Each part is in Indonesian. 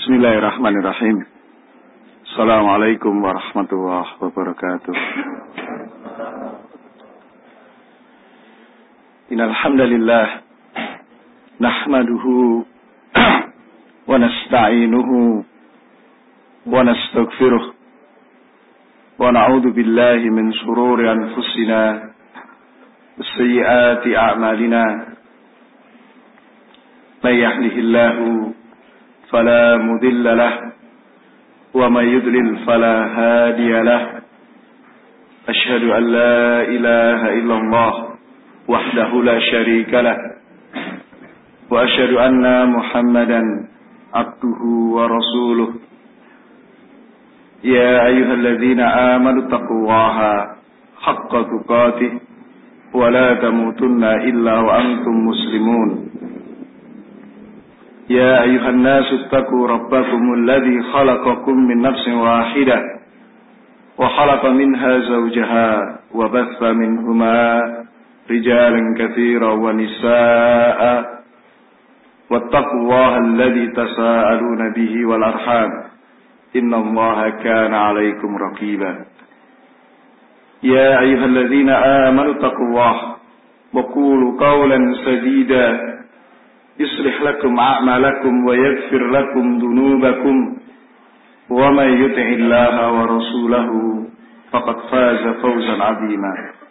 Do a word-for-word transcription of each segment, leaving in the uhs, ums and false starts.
Bismillahirrahmanirrahim. Assalamualaikum warahmatullahi wabarakatuh. Innal hamdalillah nahmaduhu wa nasta'inuhu wa nastaghfiruh wa na'udzu billahi min shururi anfusina wa sayyiati a'malina. May yahdihillahu فلا مضل له ومن يضلل فلا هادي له أشهد أن لا إله إلا الله وحده لا شريك له وأشهد أن محمدا عبده ورسوله يا أيها الذين آمنوا اتقوا الله حق تقاته ولا تموتن إلا وأنتم مسلمون يا أيها الناس اتقوا ربكم الذي خلقكم من نفس واحدة وخلق منها زوجها وبث منهما رجالا كثيرا ونساء واتقوا الله الذي تساءلون به والأرحام إن الله كان عليكم رقيبا يا أيها الذين آمنوا اتقوا الله وقولوا قولا سديدا يصلح لكم أعمالكم ويغفر لكم ذنوبكم ومن يطع الله ورسوله فقد فاز فوزا عظيما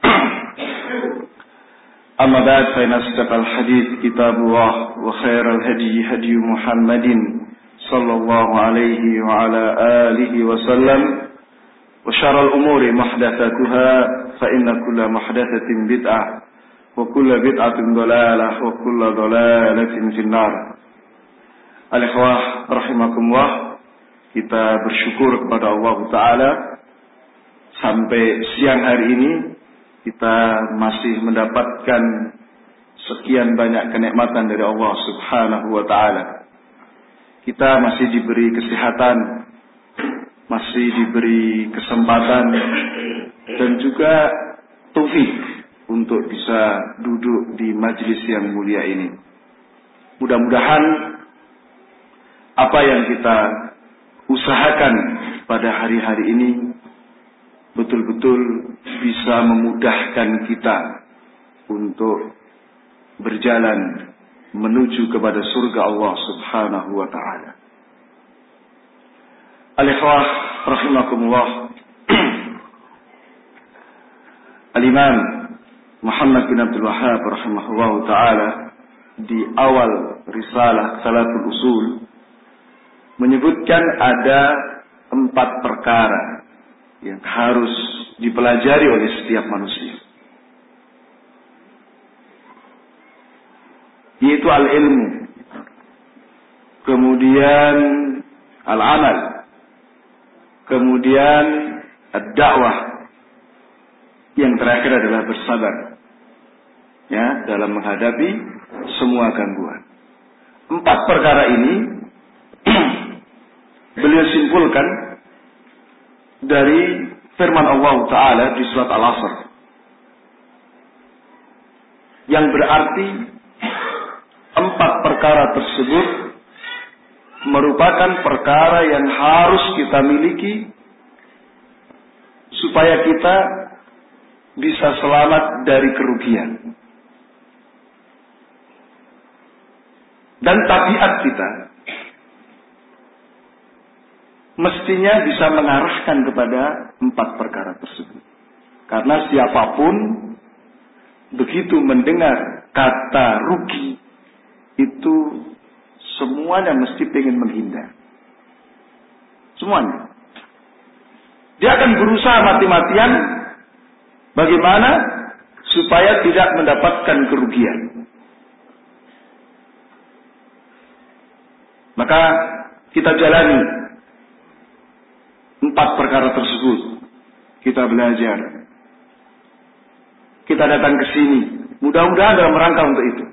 أما بعد فإن أصدق الحديث كتاب الله وخير الهدي هدي محمد صلى الله عليه وعلى آله وسلم وشر الأمور محدثاتها فإن كل محدثة بدعة wa kullu bid'atin dhalalah wa kullu dhalalatin finnar. Al-ikhwah rahimakumullah, kita bersyukur kepada Allah Ta'ala sampai siang hari ini kita masih mendapatkan sekian banyak kenikmatan dari Allah Subhanahu wa Ta'ala. Kita masih diberi kesehatan, masih diberi kesempatan dan juga taufik untuk bisa duduk di majelis yang mulia ini. Mudah-mudahan apa yang kita usahakan pada hari-hari ini betul-betul bisa memudahkan kita untuk berjalan menuju kepada surga Allah Subhanahu wa Ta'ala. Al-ikhwah rahimakumullah, Al-Imam Muhammad bin Abdul Wahhab rahimahullah ta'ala di awal risalah Salatul Usul menyebutkan ada empat perkara yang harus dipelajari oleh setiap manusia, yaitu al-ilmu, kemudian al-amal, kemudian ad-da'wah, yang terakhir adalah bersabar ya dalam menghadapi semua gangguan. Empat perkara ini beliau simpulkan dari firman Allah Ta'ala di surat Al-Asr, yang berarti empat perkara tersebut merupakan perkara yang harus kita miliki supaya kita bisa selamat dari kerugian. Dan tabiat kita mestinya bisa mengarahkan kepada empat perkara tersebut. Karena siapapun begitu mendengar kata rugi, itu semuanya mesti pengen menghindar. Semuanya. Dia akan berusaha mati-matian bagaimana supaya tidak mendapatkan kerugian. Maka kita jalani empat perkara tersebut. Kita belajar. Kita datang ke sini. Mudah-mudahan dalam rangka untuk itu.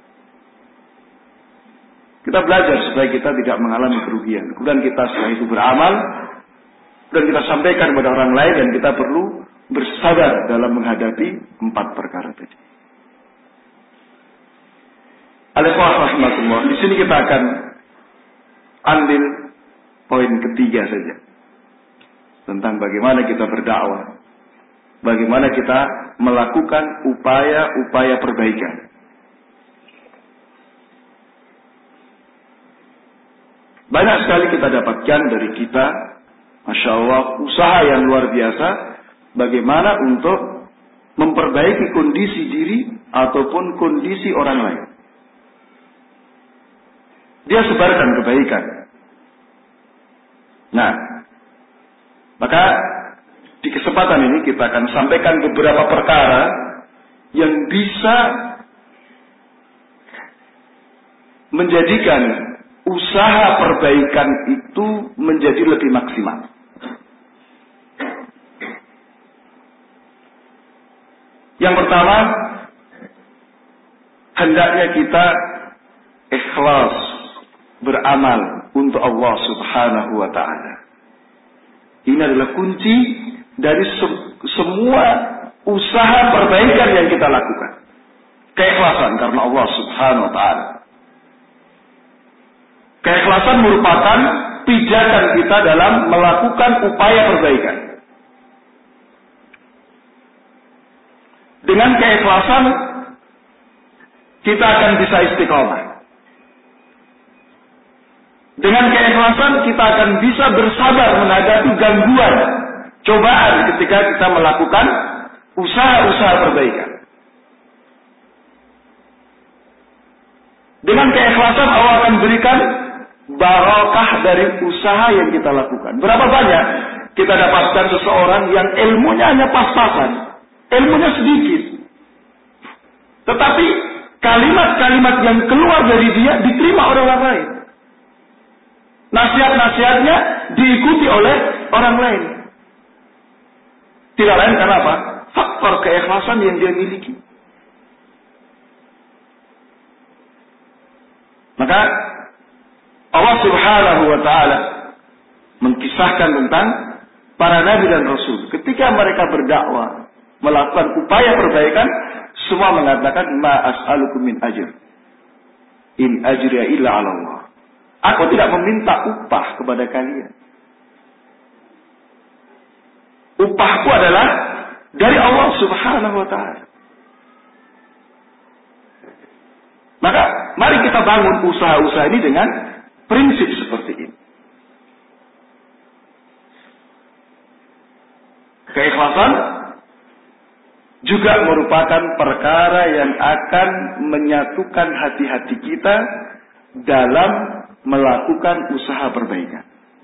Kita belajar supaya kita tidak mengalami kerugian. Kemudian kita setelah itu beramal. Dan kita sampaikan kepada orang lain. Dan kita perlu bersabar dalam menghadapi empat perkara tadi. Al-ikhwah rahmatullah. Di sini kita akan ambil poin ketiga saja. Tentang bagaimana kita berdakwah. Bagaimana kita melakukan upaya-upaya perbaikan. Banyak sekali kita dapatkan dari kita, Masya Allah, usaha yang luar biasa, bagaimana untuk memperbaiki kondisi diri ataupun kondisi orang lain. Dia sebarkan kebaikan. Nah, maka di kesempatan ini kita akan sampaikan beberapa perkara yang bisa menjadikan usaha perbaikan itu menjadi lebih maksimal. Yang pertama, hendaknya kita ikhlas beramal untuk Allah Subhanahu wa ta'ala. Ini adalah kunci dari se- semua usaha perbaikan yang kita lakukan. Keikhlasan karena Allah Subhanahu wa ta'ala. Keikhlasan merupakan pijakan kita dalam melakukan upaya perbaikan. Dengan keikhlasan kita akan bisa istiqomah. Dengan keikhlasan kita akan bisa bersabar menghadapi gangguan, cobaan ketika kita melakukan usaha-usaha perbaikan. Dengan keikhlasan Allah akan berikan barakah dari usaha yang kita lakukan. Berapa banyak kita dapatkan seseorang yang ilmunya hanya pas-pasan, ilmunya sedikit, tetapi kalimat-kalimat yang keluar dari dia diterima oleh orang lain. Nasihat-nasihatnya diikuti oleh orang lain. Tidak lain karena apa? Faktor keikhlasan yang dia miliki. Maka Allah Subhanahu wa ta'ala mengkisahkan tentang para nabi dan rasul. Ketika mereka berdakwah, melakukan upaya perbaikan, semua mengatakan ma as'alukum min ajr. In ajriya illa 'ala Allah. Aku tidak meminta upah kepada kalian. Upahku adalah dari Allah Subhanahu wa ta'ala. Maka mari kita bangun usaha-usaha ini dengan prinsip seperti ini. Keikhlasan juga merupakan perkara yang akan menyatukan hati-hati kita dalam melakukan usaha perbaikan.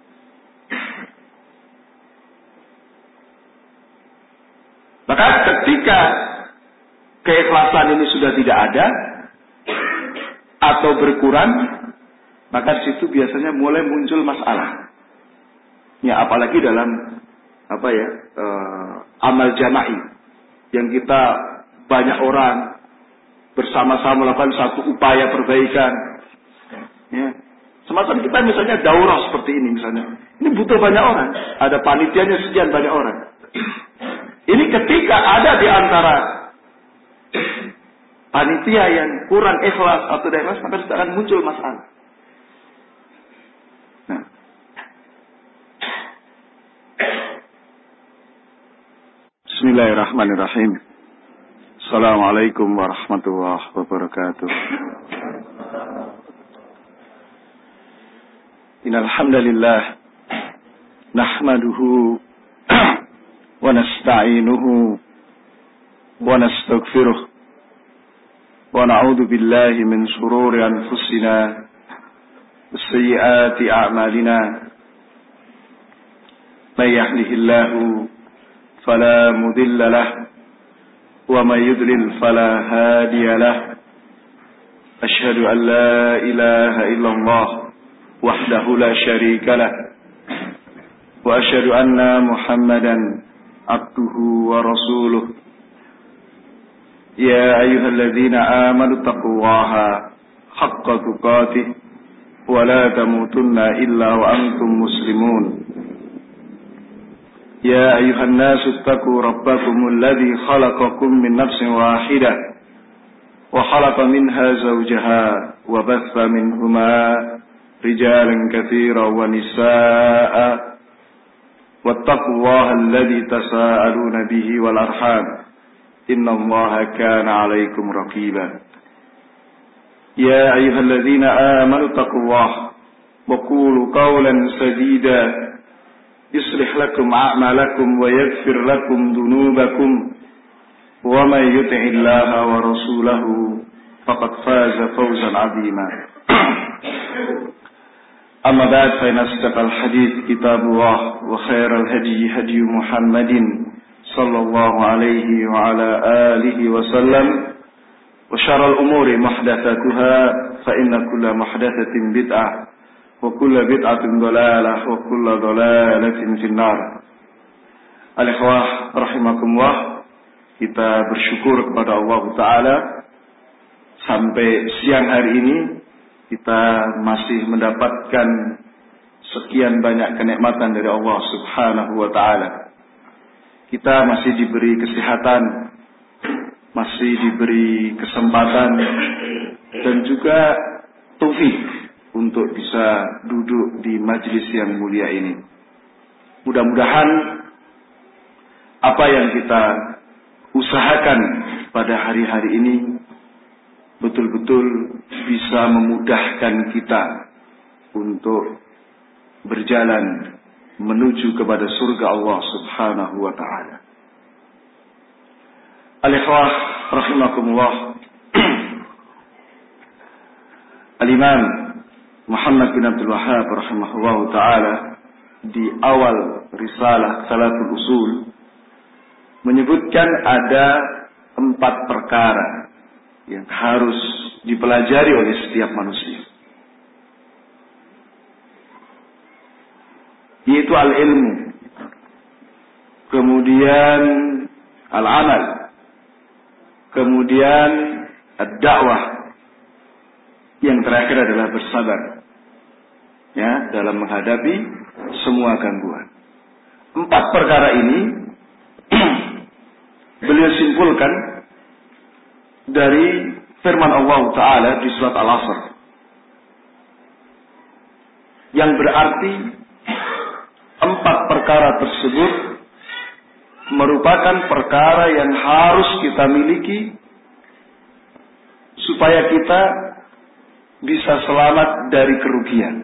Maka ketika keikhlasan ini sudah tidak ada atau berkurang, maka di situ biasanya mulai muncul masalah. Ya, apalagi dalam apa ya uh, amal jama'i yang kita banyak orang bersama-sama melakukan satu upaya perbaikan. Ya. Semacam kita misalnya daurah seperti ini misalnya. Ini butuh banyak orang. Ada panitianya sekian banyak orang. Ini ketika ada di antara panitia yang kurang ikhlas atau tidak ikhlas, maka akan muncul masalah. Nah. Bismillahirrahmanirrahim. Assalamualaikum warahmatullahi wabarakatuh. Innal hamdalillah nahmaduhu wa nasta'inuhu wa nastaghfiruh wa na'udzu billahi min shururi anfusina wa sayyiati a'malina. May yahdihillahu fala mudilla lahu wa may yudlil fala hadiya lahu. Asyhadu an la ilaha illallah wahdahu la syarika lah wa asyhadu anna Muhammadan abduhu wa rasuluh. Ya ayyuhalladzina amanu taqullaha haqqa tuqatih wa la tamutunna illa wa antum muslimun. Ya ayyuhan nasu taqu rabbakumul ladzi khalaqakum min nafsin wahidah wa khalaqa minha zawjaha wa batha minhuma رجالا كثيرا ونساء واتقوا الله الذي تساءلون به والأرحام إن الله كان عليكم رقيبا يا أيها الذين آمنوا اتقوا الله وقولوا قولا سديدا يصلح لكم أعمالكم ويغفر لكم ذنوبكم ومن يطع الله ورسوله فقد فاز فوزا عظيما أما بعد فإن أصدق الحديث كتاب الله وخير الهدي هدي محمد صلى الله عليه وعلى آله وسلم وشر الأمور محدثاتها فإن كل محدثة بدعة وكل بدعة ضلالة وكل ضلالة في النار. Al-ikhwah rahimakumullah, kita bersyukur kepada Allah Ta'ala sampai siang hari ini kita masih mendapatkan sekian banyak kenikmatan dari Allah Subhanahu wa Ta'ala. Kita masih diberi kesehatan, masih diberi kesempatan dan juga taufik untuk bisa duduk di majelis yang mulia ini. Mudah-mudahan apa yang kita usahakan pada hari-hari ini betul-betul bisa memudahkan kita untuk berjalan menuju kepada surga Allah Subhanahu wa Ta'ala. Al-ikhwah rahimakumullah, Al-Imam Muhammad bin Abdul Wahhab rahimahullah ta'ala di awal risalah Salatul Usul menyebutkan ada empat perkara yang harus dipelajari oleh setiap manusia, yaitu al-ilmu, kemudian al-amal, kemudian ad-da'wah, yang terakhir adalah bersabar ya dalam menghadapi semua gangguan. Empat perkara ini beliau simpulkan dari firman Allah Ta'ala di surat Al-Asr, yang berarti empat perkara tersebut merupakan perkara yang harus kita miliki supaya kita bisa selamat dari kerugian.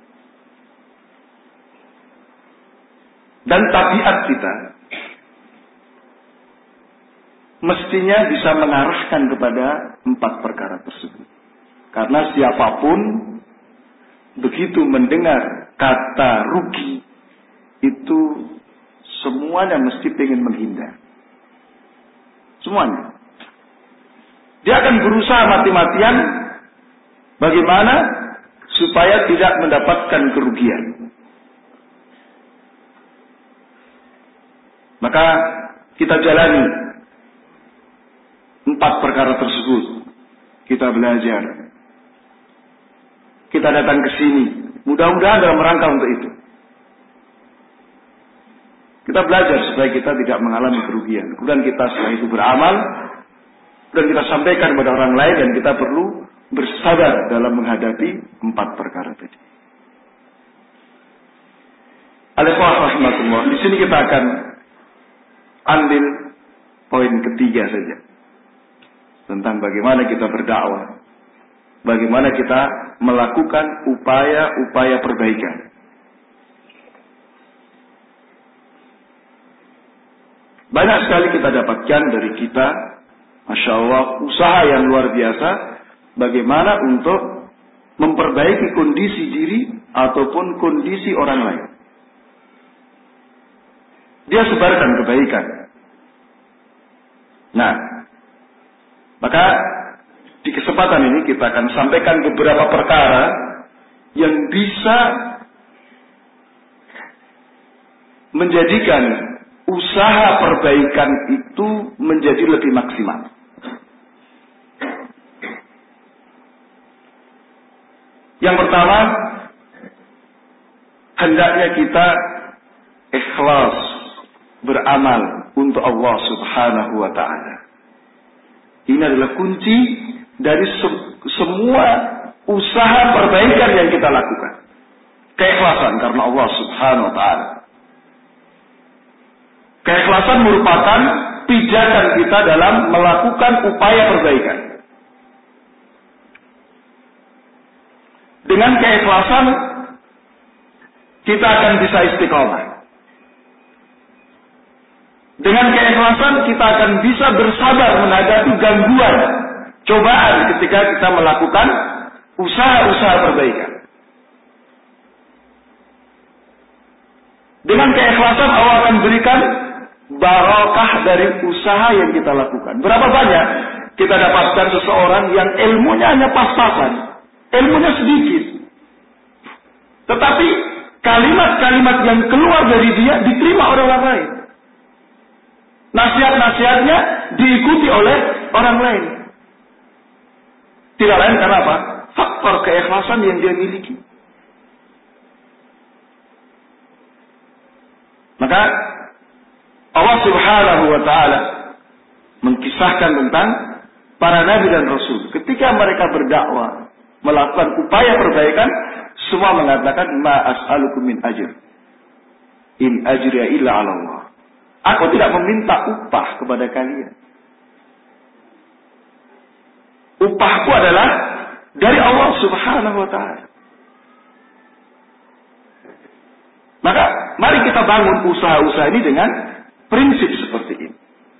Dan tabiat kita mestinya bisa mengarahkan kepada empat perkara tersebut. Karena siapapun begitu mendengar kata rugi, itu semuanya mesti ingin menghindar. Semuanya. Dia akan berusaha mati-matian bagaimana supaya tidak mendapatkan kerugian. Maka kita jalani empat perkara tersebut. Kita belajar. Kita datang ke sini. Mudah-mudahan dalam rangka untuk itu. Kita belajar supaya kita tidak mengalami kerugian. Kemudian kita setelah itu beramal. Dan kita sampaikan kepada orang lain. Dan kita perlu bersabar dalam menghadapi empat perkara tadi. Al-ikhwah rahmatullah. Di sini kita akan ambil poin ketiga saja. Tentang bagaimana kita berdakwah. Bagaimana kita melakukan upaya-upaya perbaikan. Banyak sekali kita dapatkan dari kita, Masya Allah, usaha yang luar biasa. Bagaimana untuk memperbaiki kondisi diri ataupun kondisi orang lain. Dia sebarkan kebaikan. Nah, maka di kesempatan ini kita akan sampaikan beberapa perkara yang bisa menjadikan usaha perbaikan itu menjadi lebih maksimal. Yang pertama, hendaknya kita ikhlas beramal untuk Allah Subhanahu wa Ta'ala. Ini adalah kunci dari se- semua usaha perbaikan yang kita lakukan. Keikhlasan karena Allah Subhanahu wa taala. Keikhlasan merupakan pijakan kita dalam melakukan upaya perbaikan. Dengan keikhlasan kita akan bisa istiqomah. Dengan keikhlasan kita akan bisa bersabar menghadapi gangguan, cobaan ketika kita melakukan usaha-usaha perbaikan. Dengan keikhlasan Allah akan berikan barakah dari usaha yang kita lakukan. Berapa banyak kita dapatkan seseorang yang ilmunya hanya pas-pasan, ilmunya sedikit, tetapi kalimat-kalimat yang keluar dari dia diterima oleh orang lain. Nasihat-nasihatnya diikuti oleh orang lain. Tidak lain karena apa? Faktor keikhlasan yang dia miliki. Maka Allah Subhanahu wa taala mengkisahkan tentang para nabi dan rasul. Ketika mereka berdakwah, melakukan upaya perbaikan, semua mengatakan ma as'alukum min ajr. In ajriya illa 'ala Allah. Aku tidak meminta upah kepada kalian. Upahku adalah dari Allah Subhanahu wa taala. Maka mari kita bangun usaha-usaha ini dengan prinsip seperti ini.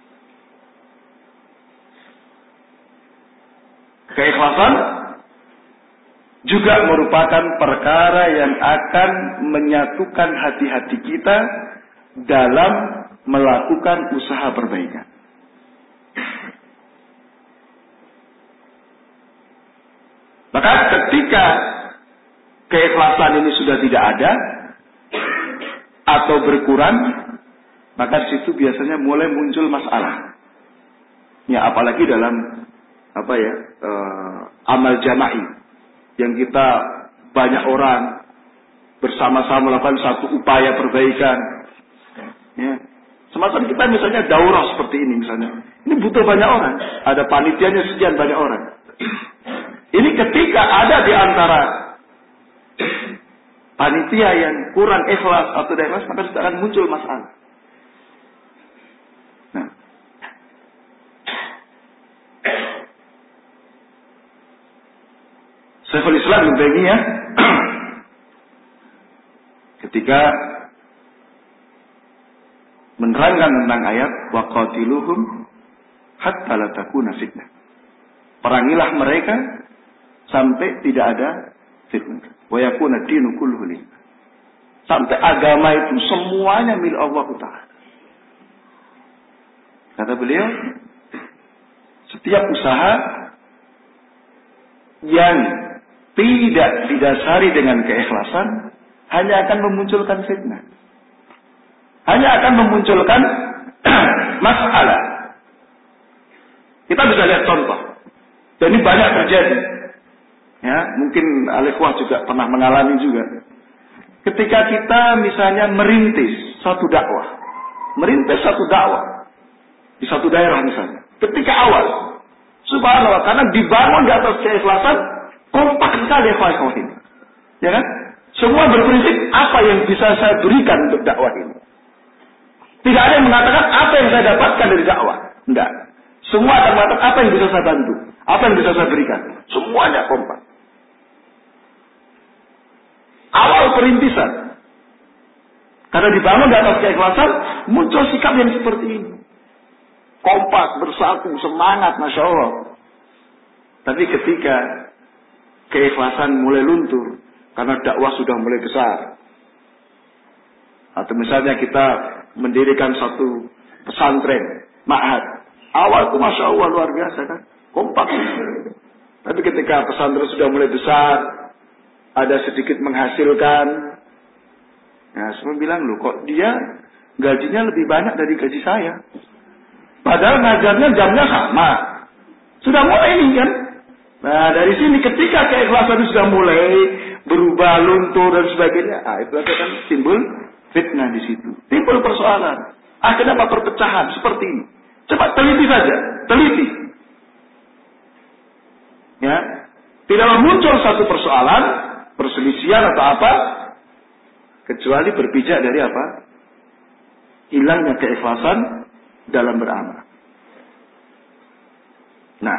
Keikhlasan juga merupakan perkara yang akan menyatukan hati-hati kita dalam melakukan usaha perbaikan. Maka ketika keikhlasan ini sudah tidak ada atau berkurang, maka di situ biasanya mulai muncul masalah. Ya, apalagi dalam apa ya uh, amal jama'i yang kita banyak orang bersama-sama melakukan satu upaya perbaikan. Ya. Semacam kita misalnya daurah seperti ini misalnya. Ini butuh banyak orang. Ada panitianya sekian banyak orang. Ini ketika ada di antara panitia yang kurang ikhlas atau tidak ikhlas, maka sudah akan muncul masalah. Nah. Syekhul Islam Ibnu Taimiyah ketika menerangkan tentang ayat waqatiluhum hatta la takuna fitnah. Perangilah mereka sampai tidak ada fitnah. Wa yakuna dinu kulluhu lillah. Sampai agama itu semuanya milik Allah Taala. Kata beliau, setiap usaha yang tidak didasari dengan keikhlasan hanya akan memunculkan fitnah. Hanya akan memunculkan masalah. Kita bisa lihat contoh. Dan ini banyak terjadi. Ya, mungkin Al-Ikhwah juga pernah mengalami juga. Ketika kita misalnya merintis satu dakwah. Merintis satu dakwah. Di satu daerah misalnya. Ketika awal. Subhanallah. Karena dibangun di atas keikhlasan. Kompak sekali ikhwah ini. Ya kan? Semua berprinsip apa yang bisa saya berikan untuk dakwah ini. Tidak ada yang mengatakan apa yang saya dapatkan dari dakwah. Tidak. Semua akan mengatakan apa yang bisa saya bantu. Apa yang bisa saya berikan. Semuanya kompak. Awal perintisan. Karena dibangun di atas keikhlasan, muncul sikap yang seperti ini. Kompak, bersatu, semangat, Masya Allah. Tapi ketika keikhlasan mulai luntur, karena dakwah sudah mulai besar. Atau misalnya kita mendirikan satu pesantren, ma'had. Awal itu Masya Allah luar biasa kan, kompak. Tapi ketika pesantren sudah mulai besar, ada sedikit menghasilkan, nah semua bilang, loh kok dia gajinya lebih banyak dari gaji saya. Padahal ngajarnya jamnya sama. Sudah mulai ini kan. Nah dari sini ketika keikhlasan itu sudah mulai berubah, luntur dan sebagainya, ah itu akan timbul fitnah di situ. Timbul persoalan. Akhirnya apa perpecahan seperti ini. Coba teliti saja, teliti. Ya. Tidaklah muncul satu persoalan, perselisihan atau apa, kecuali berpijak dari apa? Hilangnya keikhlasan dalam beramal. Nah,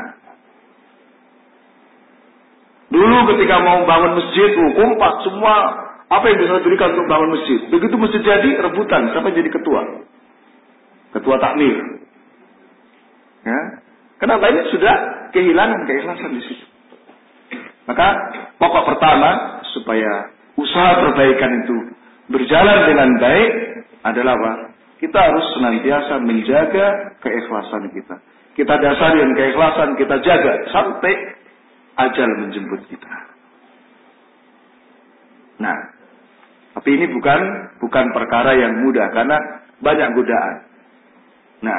dulu ketika mau bangun masjid, kompak semua apa yang bisa diberikan untuk bangun masjid. Begitu masjid jadi, rebutan siapa jadi ketua, ketua takmir. Ya, kenapa? Ini sudah kehilangan keikhlasan di situ. Maka pokok pertama supaya usaha perbaikan itu berjalan dengan baik adalah apa? Kita harus senantiasa menjaga keikhlasan kita. Kita dasari dengan keikhlasan, kita jaga sampai ajal menjemput kita. Nah, tapi ini bukan bukan perkara yang mudah karena banyak godaan. Nah,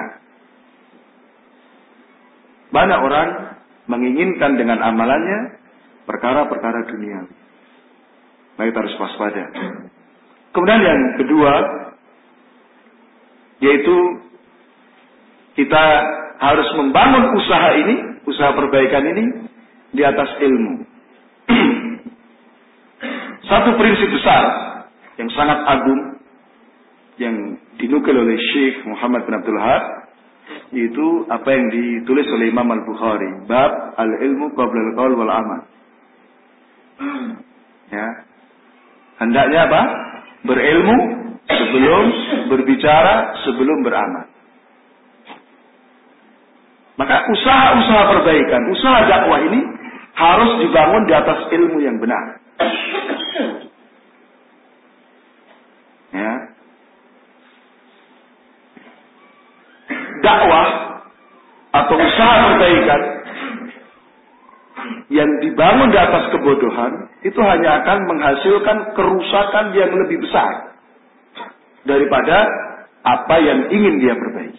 banyak orang menginginkan dengan amalannya perkara-perkara dunia. Maka kita harus waspada. Kemudian yang kedua, yaitu kita harus membangun usaha ini, usaha perbaikan ini di atas ilmu. Satu prinsip besar yang sangat agung yang dinukil oleh Syekh Muhammad bin Abdul Wahab, yaitu apa yang ditulis oleh Imam Al-Bukhari, bab al-ilmu qabla al-qaul wal amal. Ya. Hendaknya apa? Berilmu sebelum berbicara, sebelum beramal. Maka usaha-usaha perbaikan, usaha dakwah ini harus dibangun di atas ilmu yang benar. Ya. Dakwah atau usaha perbaikan yang dibangun di atas kebodohan itu hanya akan menghasilkan kerusakan yang lebih besar daripada apa yang ingin dia perbaiki.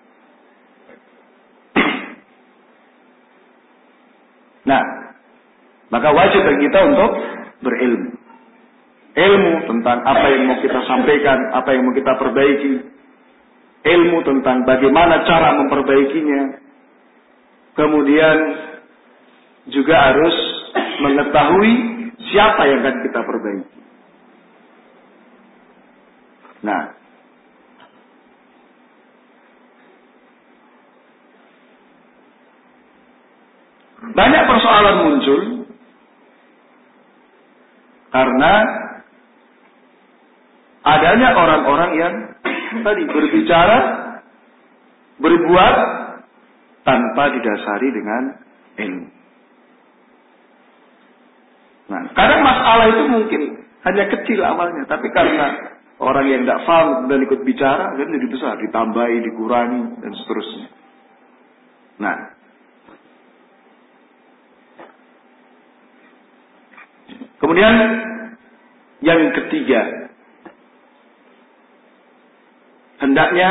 Nah, maka wajib bagi kita untuk berilmu. Ilmu tentang apa yang mau kita sampaikan, apa yang mau kita perbaiki. Ilmu tentang bagaimana cara memperbaikinya. Kemudian juga harus mengetahui siapa yang akan kita perbaiki. Nah, banyak persoalan muncul karena adanya orang-orang yang tadi berbicara, berbuat tanpa didasari dengan ilmu. Nah, kadang masalah itu mungkin hanya kecil amalnya, tapi karena orang yang tidak paham dan ikut bicara, kan jadi besar, ditambahi, dikurangi, dan seterusnya. Nah, kemudian yang ketiga, hendaknya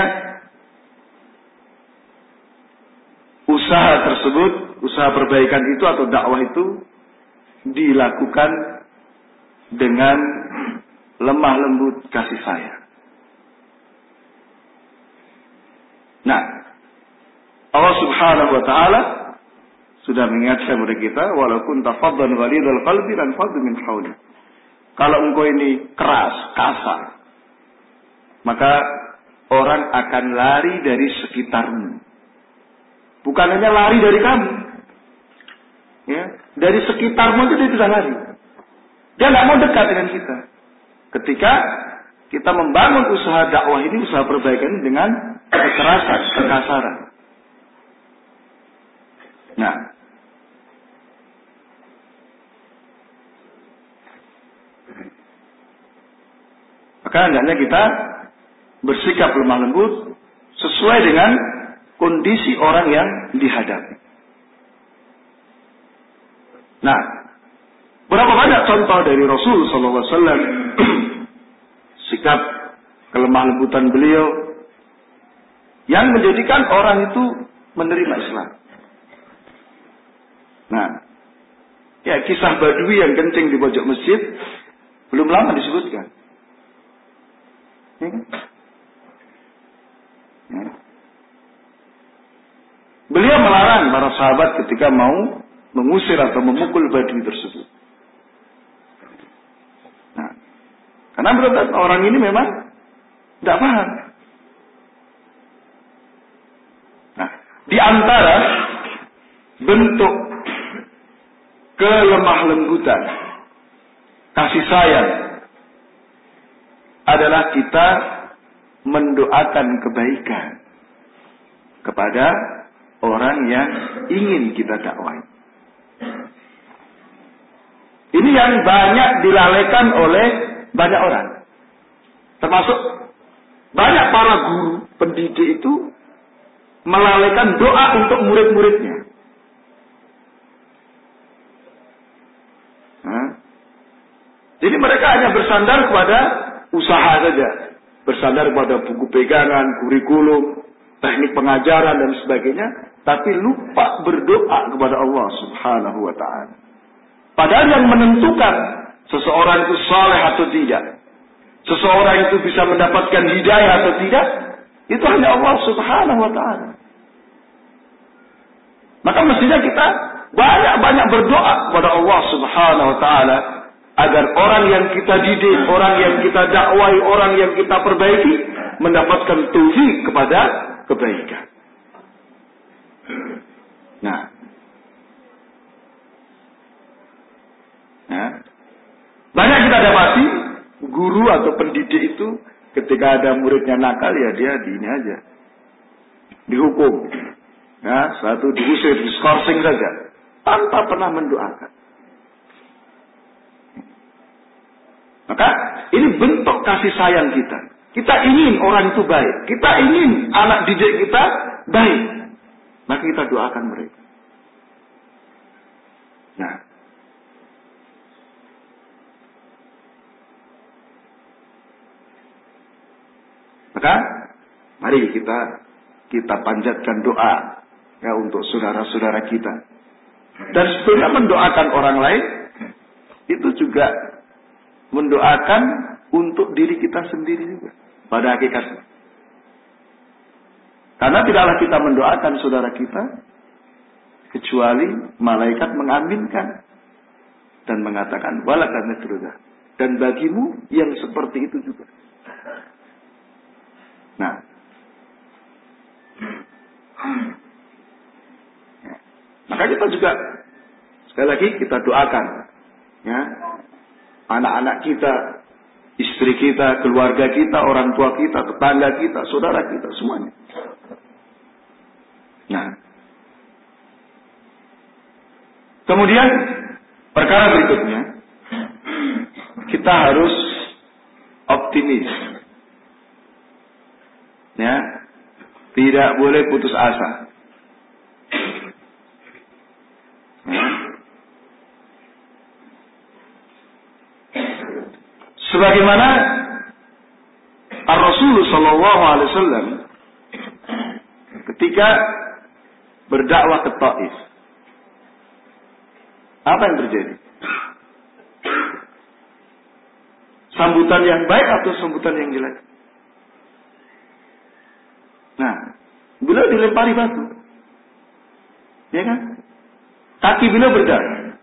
usaha tersebut, usaha perbaikan itu atau dakwah itu dilakukan dengan lemah lembut kasih sayang. Nah, Allah Subhanahu wa taala sudah mengingatkan kepada kita, walaupun tafaddan ghalidul qalbi lan faddu min hawli. Kalau engkau ini keras, kasar, maka orang akan lari dari sekitarmu. Bukan hanya lari dari kamu. Ya, dari sekitarmu itu dia sudah lari. Dia tidak mau dekat dengan kita. Ketika kita membangun usaha dakwah ini, usaha perbaikan ini dengan kekerasan, kekasaran. Nah, maka hendaknya kita bersikap lemah lembut sesuai dengan kondisi orang yang dihadapi. Nah, berapa banyak contoh dari Rasul sallallahu alaihi wasallam sikap kelemah lembutan beliau yang menjadikan orang itu menerima Islam. Nah, ya kisah Badui yang kencing di pojok masjid belum lama disebutkan. Ya. Ya. Beliau melarang para sahabat ketika mau mengusir atau memukul Badui tersebut. Nah, karena menurut orang ini memang tidak paham. Nah, di antara bentuk kelemah lembutan kasih sayang adalah kita mendoakan kebaikan kepada orang yang ingin kita dakwai. Ini yang banyak dilalaikan oleh banyak orang. Termasuk banyak para guru pendidik itu melalaikan doa untuk murid-muridnya. Nah, jadi mereka hanya bersandar kepada usaha saja. Bersandar pada buku pegangan, kurikulum, teknik pengajaran dan sebagainya, tapi lupa berdoa kepada Allah Subhanahu wa taala. Padahal yang menentukan seseorang itu saleh atau tidak, seseorang itu bisa mendapatkan hidayah atau tidak, itu hanya Allah Subhanahu wa taala. Maka mestinya kita banyak-banyak berdoa kepada Allah Subhanahu wa taala agar orang yang kita didik, orang yang kita dakwai, orang yang kita perbaiki mendapatkan taufik kepada kebaikan. Nah, nah, banyak kita dapati guru atau pendidik itu ketika ada muridnya nakal ya dia di ini aja, dihukum, nah satu diusir, diskorsing saja, tanpa pernah mendoakan. Maka ini bentuk kasih sayang kita. Kita ingin orang itu baik. Kita ingin anak didik kita baik. Maka kita doakan mereka. Nah. Maka mari kita kita panjatkan doa ya untuk saudara-saudara kita. Dan sebenarnya mendoakan orang lain itu juga mendoakan untuk diri kita sendiri juga pada hakikatnya. Karena tidaklah kita mendoakan saudara kita kecuali malaikat mengaminkan dan mengatakan walaka mithluha, dan bagimu yang seperti itu juga. Nah, maka kita juga sekali lagi kita doakan ya anak-anak kita, istri kita, keluarga kita, orang tua kita, tetangga kita, saudara kita, semuanya. Nah, kemudian perkara berikutnya, kita harus optimis, ya, tidak boleh putus asa. Ya. Sebagaimana Ar-Rasul sallallahu alaihi wasallam ketika berdakwah ke Taif, apa yang terjadi? Sambutan yang baik atau sambutan yang jelek? Nah, beliau dilempari batu, ya kan? Kaki beliau berdarah.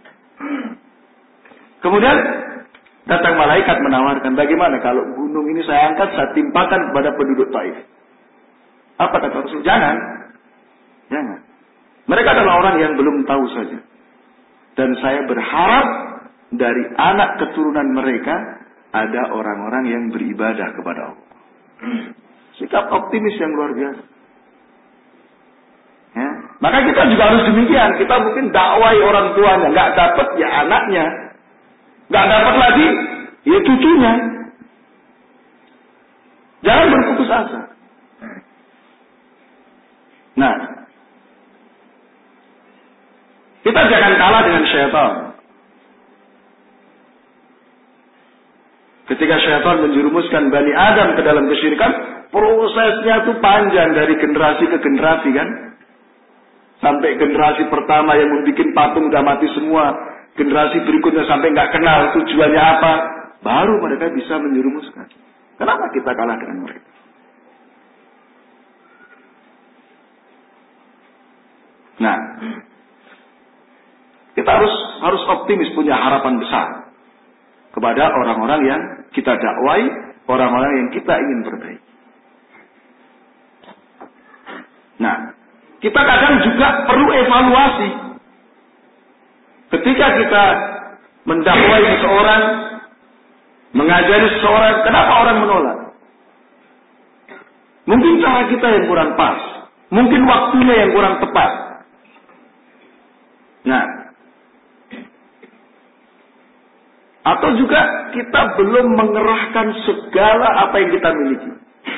Kemudian datang malaikat menawarkan, bagaimana kalau gunung ini saya angkat, saya timpakan kepada penduduk Taif? Apa kata Rasul? Jangan. Jangan. Mereka adalah orang yang belum tahu saja. Dan saya berharap dari anak keturunan mereka ada orang-orang yang beribadah kepada Allah. Sikap optimis yang luar biasa. Ya. Maka kita juga harus demikian. Kita mungkin dakwai orang tuanya, nggak dapat ya anaknya, nggak dapat lagi ya cucunya. Jangan berputus asa. Nah, kita jangan kalah dengan syaitan. Ketika syaitan menjerumuskan Bani Adam ke dalam kesyirikan, prosesnya itu panjang dari generasi ke generasi kan. Sampai generasi pertama yang membuat patung udah mati semua. Generasi berikutnya sampai nggak kenal tujuannya apa. Baru mereka bisa menjerumuskan. Kenapa kita kalah dengan mereka? Nah, kita harus harus optimis, punya harapan besar kepada orang-orang yang kita dakwai, orang-orang yang kita ingin perbaiki. Nah, kita kadang juga perlu evaluasi. Ketika kita mendakwai seseorang, mengajari seseorang, kenapa orang menolak? Mungkin cara kita yang kurang pas, mungkin waktunya yang kurang tepat. Nah, atau juga kita belum mengerahkan segala apa yang kita miliki.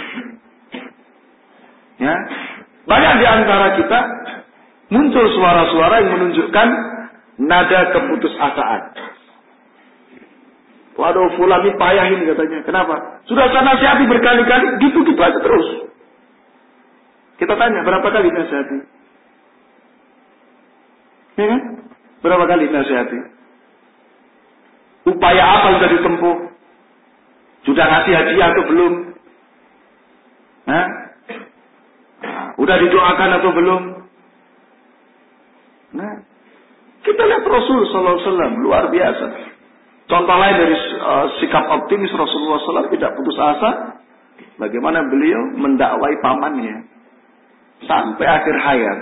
Ya, banyak di antara kita muncul suara-suara yang menunjukkan nada keputusasaan. Waduh, fulan ini payah ini katanya. Kenapa? Sudah saya nasihati berkali-kali, gitu-gitu aja terus. Kita tanya, berapa kali nasihati? Ya kan? Berapa kali nasihati? Upaya apa sudah ditempuh? Sudah ngasih hadiah atau belum? Hah? Udah didoakan atau belum? Nah, kita lihat Rasul sallallahu alaihi wasallam luar biasa. Contoh lain dari uh, sikap optimis Rasulullah sallallahu alaihi wasallam, tidak putus asa. Bagaimana beliau mendakwai pamannya sampai akhir hayat,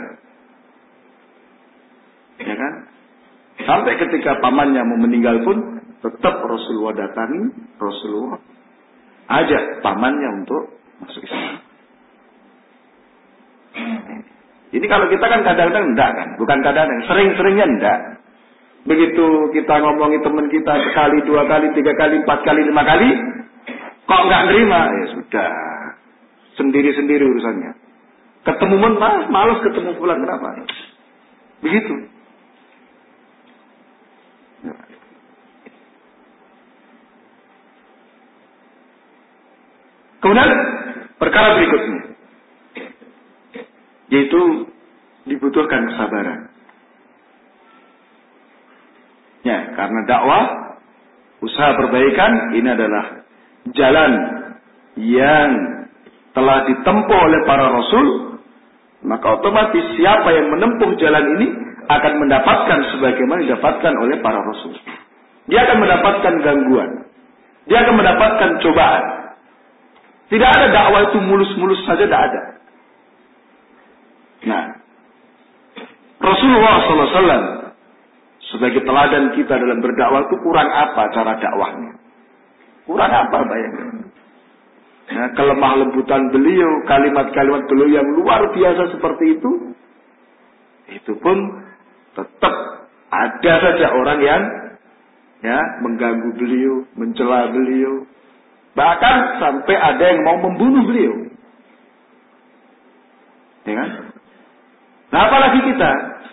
ya kan? Sampai ketika pamannya mau meninggal pun tetap Rasulullah datangi, Rasulullah ajak pamannya untuk masuk Islam. Ini kalau kita kan kadang-kadang enggak kan, bukan kadang-kadang, sering-seringnya enggak. Begitu kita ngomongi teman kita sekali, dua kali, tiga kali, empat kali, lima kali, kok enggak nerima, ya sudah, sendiri-sendiri urusannya. Ketemu pun mas, malas ketemu pulang, kenapa? Begitu. Kemudian perkara berikutnya, yaitu dibutuhkan kesabaran. Ya, karena dakwah, usaha perbaikan ini adalah jalan yang telah ditempuh oleh para rasul, maka otomatis siapa yang menempuh jalan ini akan mendapatkan sebagaimana didapatkan oleh para rasul. Dia akan mendapatkan gangguan, dia akan mendapatkan cobaan. Tidak ada dakwah itu mulus-mulus saja, tidak ada. Nah, Rasulullah sallallahu alaihi wasallam sebagai teladan kita dalam berdakwah itu kurang apa cara dakwahnya? Kurang apa bayangkan? Nah, kelemah lembutan beliau, kalimat-kalimat beliau yang luar biasa seperti itu, itu pun tetap ada saja orang yang ya mengganggu beliau, mencela beliau, bahkan sampai ada yang mau membunuh beliau. Ya kan? Nah, apalagi kita,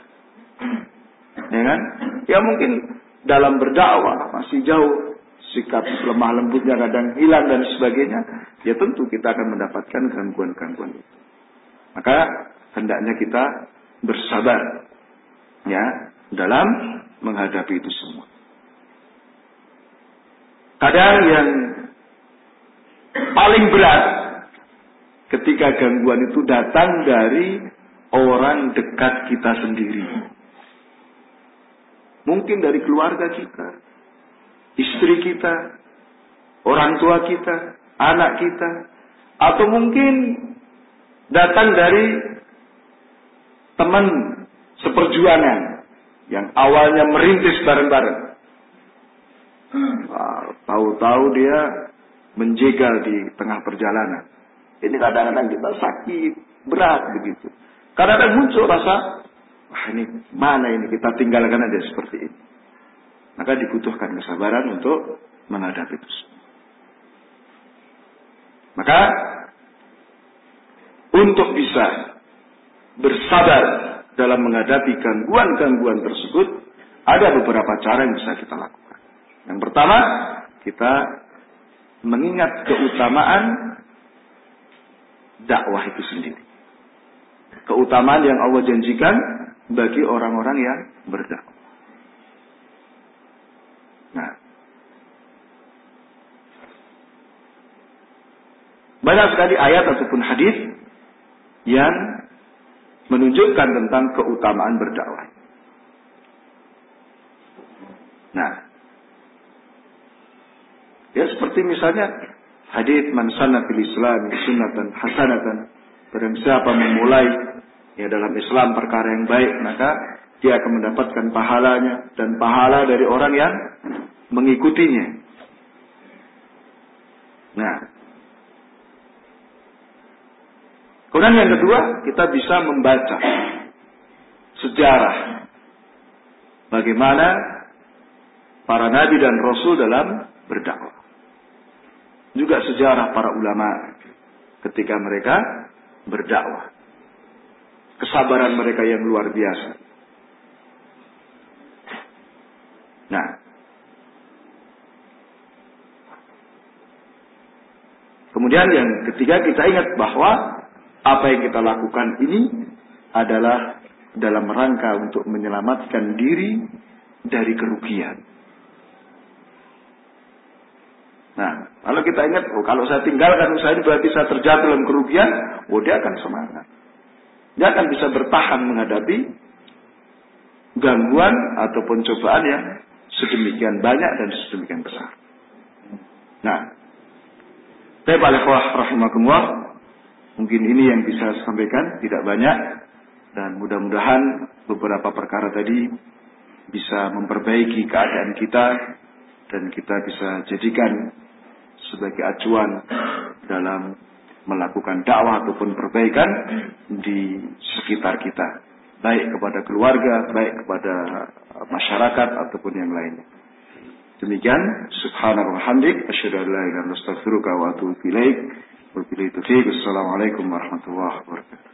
ya kan? Ya mungkin dalam berdakwah masih jauh, sikap lemah lembutnya kadang hilang dan sebagainya. Ya tentu kita akan mendapatkan gangguan-gangguan itu. Maka hendaknya kita bersabar, ya, dalam menghadapi itu semua. Kadang yang paling berat ketika gangguan itu datang dari orang dekat kita sendiri. Mungkin dari keluarga kita, istri kita, orang tua kita, anak kita, atau mungkin datang dari teman seperjuangan yang awalnya merintis bareng-bareng. Nah, tahu-tahu dia menjegal di tengah perjalanan. Ini kadang-kadang kita sakit, berat begitu. Kadang-kadang muncul rasa, wah ini mana ini, kita tinggalkan aja seperti ini. Maka dibutuhkan kesabaran untuk menghadapi itu. Maka untuk bisa bersabar dalam menghadapi gangguan-gangguan tersebut, ada beberapa cara yang bisa kita lakukan. Yang pertama, kita mengingat keutamaan dakwah itu sendiri. Keutamaan yang Allah janjikan bagi orang-orang yang berdakwah. Nah, banyak sekali ayat ataupun hadis yang menunjukkan tentang keutamaan berdakwah. Nah, ya seperti misalnya hadits man sanna fil Islam sunnatan hasanatan, barang siapa memulai ya dalam Islam perkara yang baik, maka dia akan mendapatkan pahalanya dan pahala dari orang yang mengikutinya. Nah, kemudian yang kedua, kita bisa membaca sejarah bagaimana para nabi dan rasul dalam berdakwah. Juga sejarah para ulama ketika mereka berdakwah. Kesabaran mereka yang luar biasa. Nah, kemudian yang ketiga, kita ingat bahwa apa yang kita lakukan ini adalah dalam rangka untuk menyelamatkan diri dari kerugian. Nah, kalau kita ingat, oh, kalau saya tinggalkan usaha ini berarti saya terjatuh dalam kerugian, oh dia akan semangat. Dia akan bisa bertahan menghadapi gangguan ataupun cobaan yang sedemikian banyak dan sedemikian besar. Nah, Bapak ikhwah rahimakumullah, mungkin ini yang bisa saya sampaikan, tidak banyak, dan mudah-mudahan beberapa perkara tadi bisa memperbaiki keadaan kita dan kita bisa jadikan sebagai acuan dalam melakukan dakwah ataupun perbaikan di sekitar kita, baik kepada keluarga, baik kepada masyarakat ataupun yang lainnya. Demikian, subhanallah wa hamdik, asyhadu an la ilaha illa anta astaghfiruka wa atubu ilaik. Wabillahi taufiq. Wassalamualaikum warahmatullahi wabarakatuh.